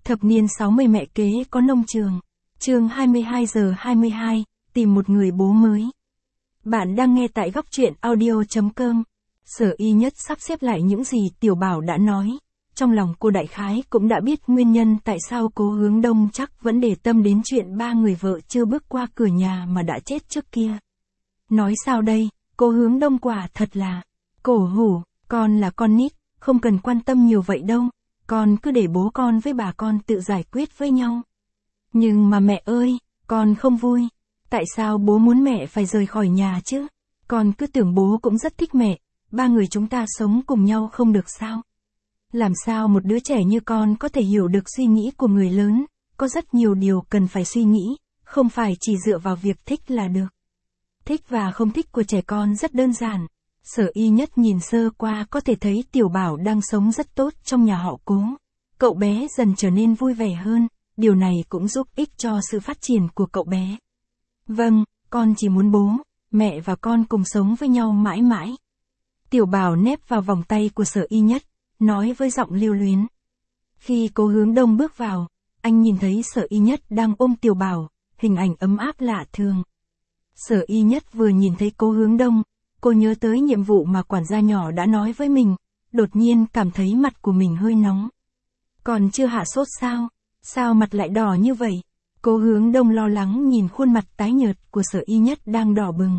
Thập niên 60 mẹ kế có nông trường. Chương 22:22, tìm một người bố mới. Bạn đang nghe tại góc truyện audio.com. Sở Y Nhất sắp xếp lại những gì Tiểu Bảo đã nói. Trong lòng cô đại khái cũng đã biết nguyên nhân tại sao Cố Hướng Đông chắc vẫn để tâm đến chuyện ba người vợ chưa bước qua cửa nhà mà đã chết trước kia. Nói sao đây, Cố Hướng Đông quả thật là cổ hủ, con là con nít, không cần quan tâm nhiều vậy đâu, con cứ để bố con với bà con tự giải quyết với nhau. Nhưng mà mẹ ơi, con không vui. Tại sao bố muốn mẹ phải rời khỏi nhà chứ? Con cứ tưởng bố cũng rất thích mẹ, ba người chúng ta sống cùng nhau không được sao? Làm sao một đứa trẻ như con có thể hiểu được suy nghĩ của người lớn, có rất nhiều điều cần phải suy nghĩ, không phải chỉ dựa vào việc thích là được. Thích và không thích của trẻ con rất đơn giản. Sở Y Nhất nhìn sơ qua có thể thấy Tiểu Bảo đang sống rất tốt trong nhà họ Cố. Cậu bé dần trở nên vui vẻ hơn, điều này cũng giúp ích cho sự phát triển của cậu bé. Vâng, con chỉ muốn bố, mẹ và con cùng sống với nhau mãi mãi. Tiểu Bảo nép vào vòng tay của Sở Y Nhất, nói với giọng lưu luyến. Khi Cố Hướng Đông bước vào, anh nhìn thấy Sở Y Nhất đang ôm Tiểu Bảo, hình ảnh ấm áp lạ thường. Sở Y Nhất vừa nhìn thấy Cố Hướng Đông, cô nhớ tới nhiệm vụ mà quản gia nhỏ đã nói với mình, đột nhiên cảm thấy mặt của mình hơi nóng. Còn chưa hạ sốt sao? Sao mặt lại đỏ như vậy? Cố Hướng Đông lo lắng nhìn khuôn mặt tái nhợt của Sở Y Nhất đang đỏ bừng.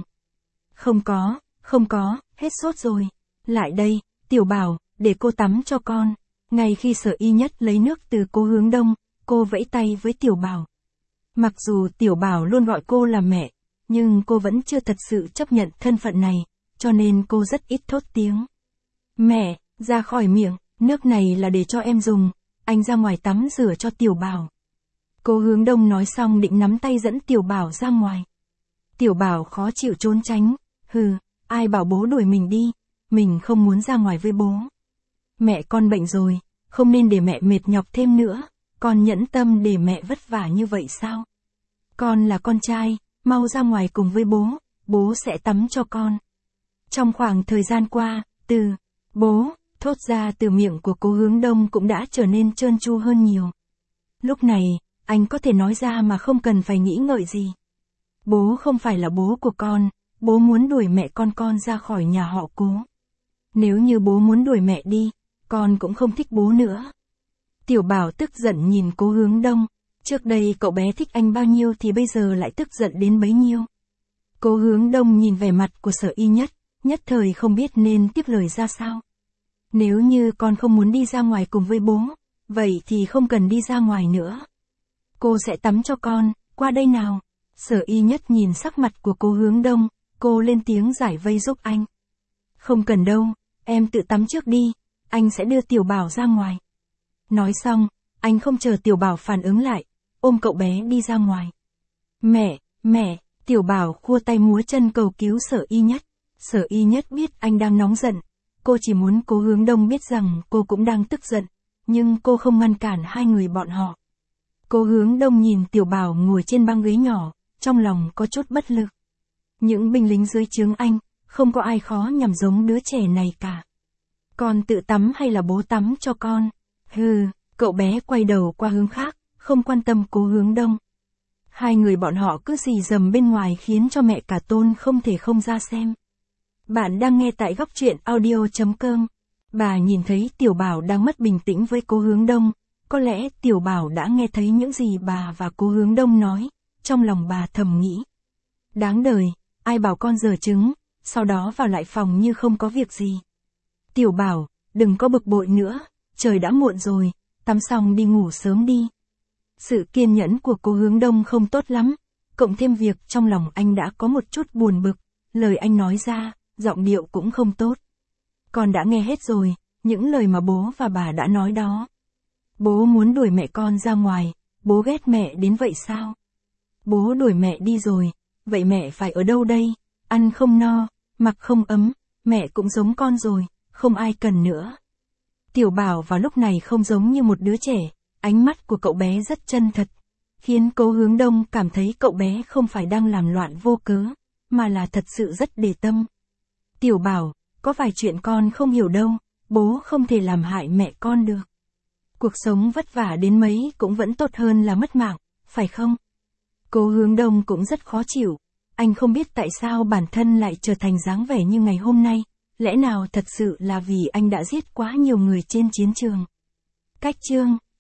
Không có, hết sốt rồi. Lại đây, Tiểu Bảo, để cô tắm cho con. Ngay khi Sở Y Nhất lấy nước từ Cố Hướng Đông, cô vẫy tay với Tiểu Bảo. Mặc dù Tiểu Bảo luôn gọi cô là mẹ, nhưng cô vẫn chưa thật sự chấp nhận thân phận này, cho nên cô rất ít thốt tiếng. Mẹ, ra khỏi miệng, nước này là để cho em dùng, anh ra ngoài tắm rửa cho Tiểu Bảo. Cố Hướng Đông nói xong định nắm tay dẫn Tiểu Bảo ra ngoài. Tiểu Bảo khó chịu trốn tránh, ai bảo bố đuổi mình đi, mình không muốn ra ngoài với bố. Mẹ con bệnh rồi, không nên để mẹ mệt nhọc thêm nữa, con nhẫn tâm để mẹ vất vả như vậy sao? Con là con trai, mau ra ngoài cùng với bố sẽ tắm cho con. Trong khoảng thời gian qua, từ bố thốt ra từ miệng của Cố Hướng Đông cũng đã trở nên trơn tru hơn nhiều. Lúc này, anh có thể nói ra mà không cần phải nghĩ ngợi gì. Bố không phải là bố của con, bố muốn đuổi mẹ con ra khỏi nhà họ Cố. Nếu như bố muốn đuổi mẹ đi, con cũng không thích bố nữa. Tiểu Bảo tức giận nhìn Cố Hướng Đông, trước đây cậu bé thích anh bao nhiêu thì bây giờ lại tức giận đến bấy nhiêu. Cố Hướng Đông nhìn vẻ mặt của Sở Y Nhất, nhất thời không biết nên tiếp lời ra sao. Nếu như con không muốn đi ra ngoài cùng với bố, vậy thì không cần đi ra ngoài nữa. Cô sẽ tắm cho con, qua đây nào. Sở Y Nhất nhìn sắc mặt của Cố Hướng Đông, cô lên tiếng giải vây giúp anh. Không cần đâu, em tự tắm trước đi, anh sẽ đưa Tiểu Bảo ra ngoài. Nói xong, anh không chờ Tiểu Bảo phản ứng lại, ôm cậu bé đi ra ngoài. Mẹ, Tiểu Bảo khua tay múa chân cầu cứu Sở Y Nhất. Sở Y Nhất biết anh đang nóng giận, cô chỉ muốn Cố Hướng Đông biết rằng cô cũng đang tức giận, nhưng cô không ngăn cản hai người bọn họ. Cố Hướng Đông nhìn Tiểu Bảo ngồi trên băng ghế nhỏ, trong lòng có chút bất lực. Những binh lính dưới trướng anh, không có ai khó nhằm giống đứa trẻ này cả. Con tự tắm hay là bố tắm cho con? Cậu bé quay đầu qua hướng khác, không quan tâm Cố Hướng Đông. Hai người bọn họ cứ rì rầm bên ngoài khiến cho mẹ cả Tôn không thể không ra xem. Bạn đang nghe tại góc truyện audio.com. Bà nhìn thấy Tiểu Bảo đang mất bình tĩnh với Cố Hướng Đông, có lẽ Tiểu Bảo đã nghe thấy những gì bà và Cố Hướng Đông nói, trong lòng bà thầm nghĩ. Đáng đời, ai bảo con dở trứng, sau đó vào lại phòng như không có việc gì. Tiểu Bảo, đừng có bực bội nữa, trời đã muộn rồi, tắm xong đi ngủ sớm đi. Sự kiên nhẫn của Cố Hướng Đông không tốt lắm, cộng thêm việc trong lòng anh đã có một chút buồn bực, lời anh nói ra, giọng điệu cũng không tốt. Con đã nghe hết rồi, những lời mà bố và bà đã nói đó. Bố muốn đuổi mẹ con ra ngoài, bố ghét mẹ đến vậy sao? Bố đuổi mẹ đi rồi, vậy mẹ phải ở đâu đây? Ăn không no, mặc không ấm, mẹ cũng giống con rồi, không ai cần nữa. Tiểu Bảo vào lúc này không giống như một đứa trẻ, ánh mắt của cậu bé rất chân thật, khiến Cố Hướng Đông cảm thấy cậu bé không phải đang làm loạn vô cớ, mà là thật sự rất để tâm. Tiểu Bảo, có vài chuyện con không hiểu đâu, bố không thể làm hại mẹ con được. Cuộc sống vất vả đến mấy cũng vẫn tốt hơn là mất mạng, phải không? Cố Hướng Đông cũng rất khó chịu. Anh không biết tại sao bản thân lại trở thành dáng vẻ như ngày hôm nay. Lẽ nào thật sự là vì anh đã giết quá nhiều người trên chiến trường? Cách chương